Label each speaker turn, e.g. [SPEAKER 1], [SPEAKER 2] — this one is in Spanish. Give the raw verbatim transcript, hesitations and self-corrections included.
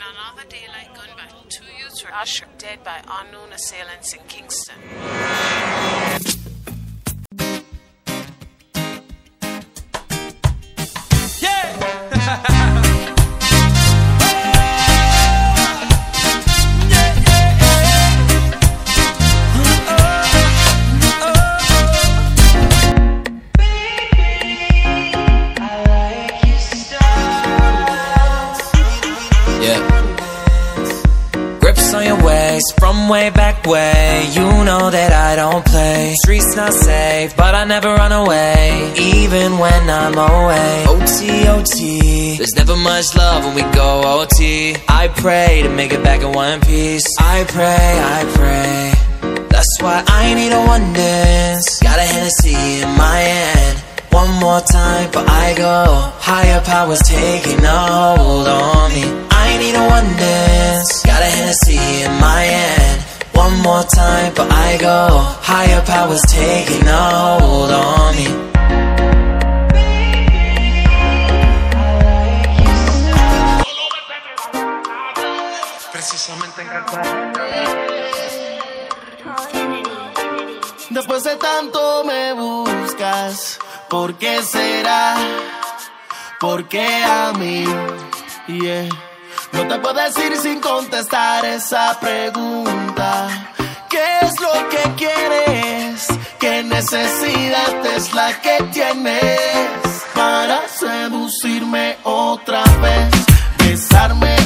[SPEAKER 1] another daylight gunman, two youths were struck dead by unknown assailants in Kingston.
[SPEAKER 2] On your waist, from way back way, you know that I don't play. Streets not safe, but I never run away, even when I'm away. O T, O T, there's never much love when we go O T. I pray to make it back in one piece. I pray, I pray. That's why I need a one dance. Got a Hennessy in my hand. One more time, but I go. Higher powers taking a hold on me. I need a one dance. Got a Hennessy in my hand. One more time, but I go. Higher powers taking a hold on me.
[SPEAKER 3] Precisamente encantado. Después de tanto me buscas. ¿Por qué será? ¿Por qué a mí? Yeah. No te puedo decir sin contestar esa pregunta. ¿Qué es lo que quieres? ¿Qué necesidad es la que tienes para seducirme otra vez? Besarme